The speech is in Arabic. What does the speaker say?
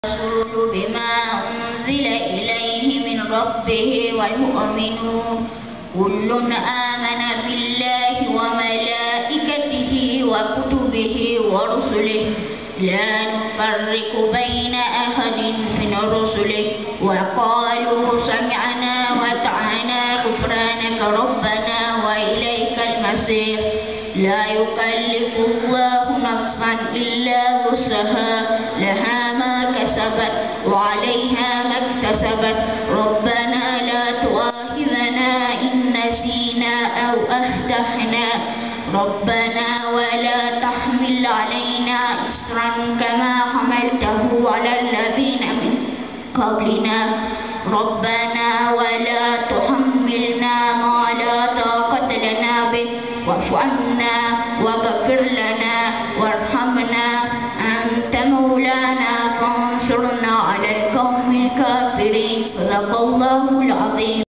الرسول بما أنزل إليه من ربه والمؤمنون كل آمن بالله وملائكته وكتبه ورسله لا نفرق بين أحد من رسله وقالوا سمعنا وأطعنا غفرانك ربنا وإليك المصير لا يكلف الله نفسا إلا وسعها لها ما كسبت وعليها ما اكتسبت ربنا لا تؤاخذنا إن نسينا أو أخطأنا ربنا ولا تحمل علينا إصرا كما حملته على الذين من قبلنا ربنا ولا تحملنا ما لا طاقة لنا به واعف عنا واغفر لنا وارحمنا أنت مولانا فانصرنا على القوم الكافرين صدق الله العظيم.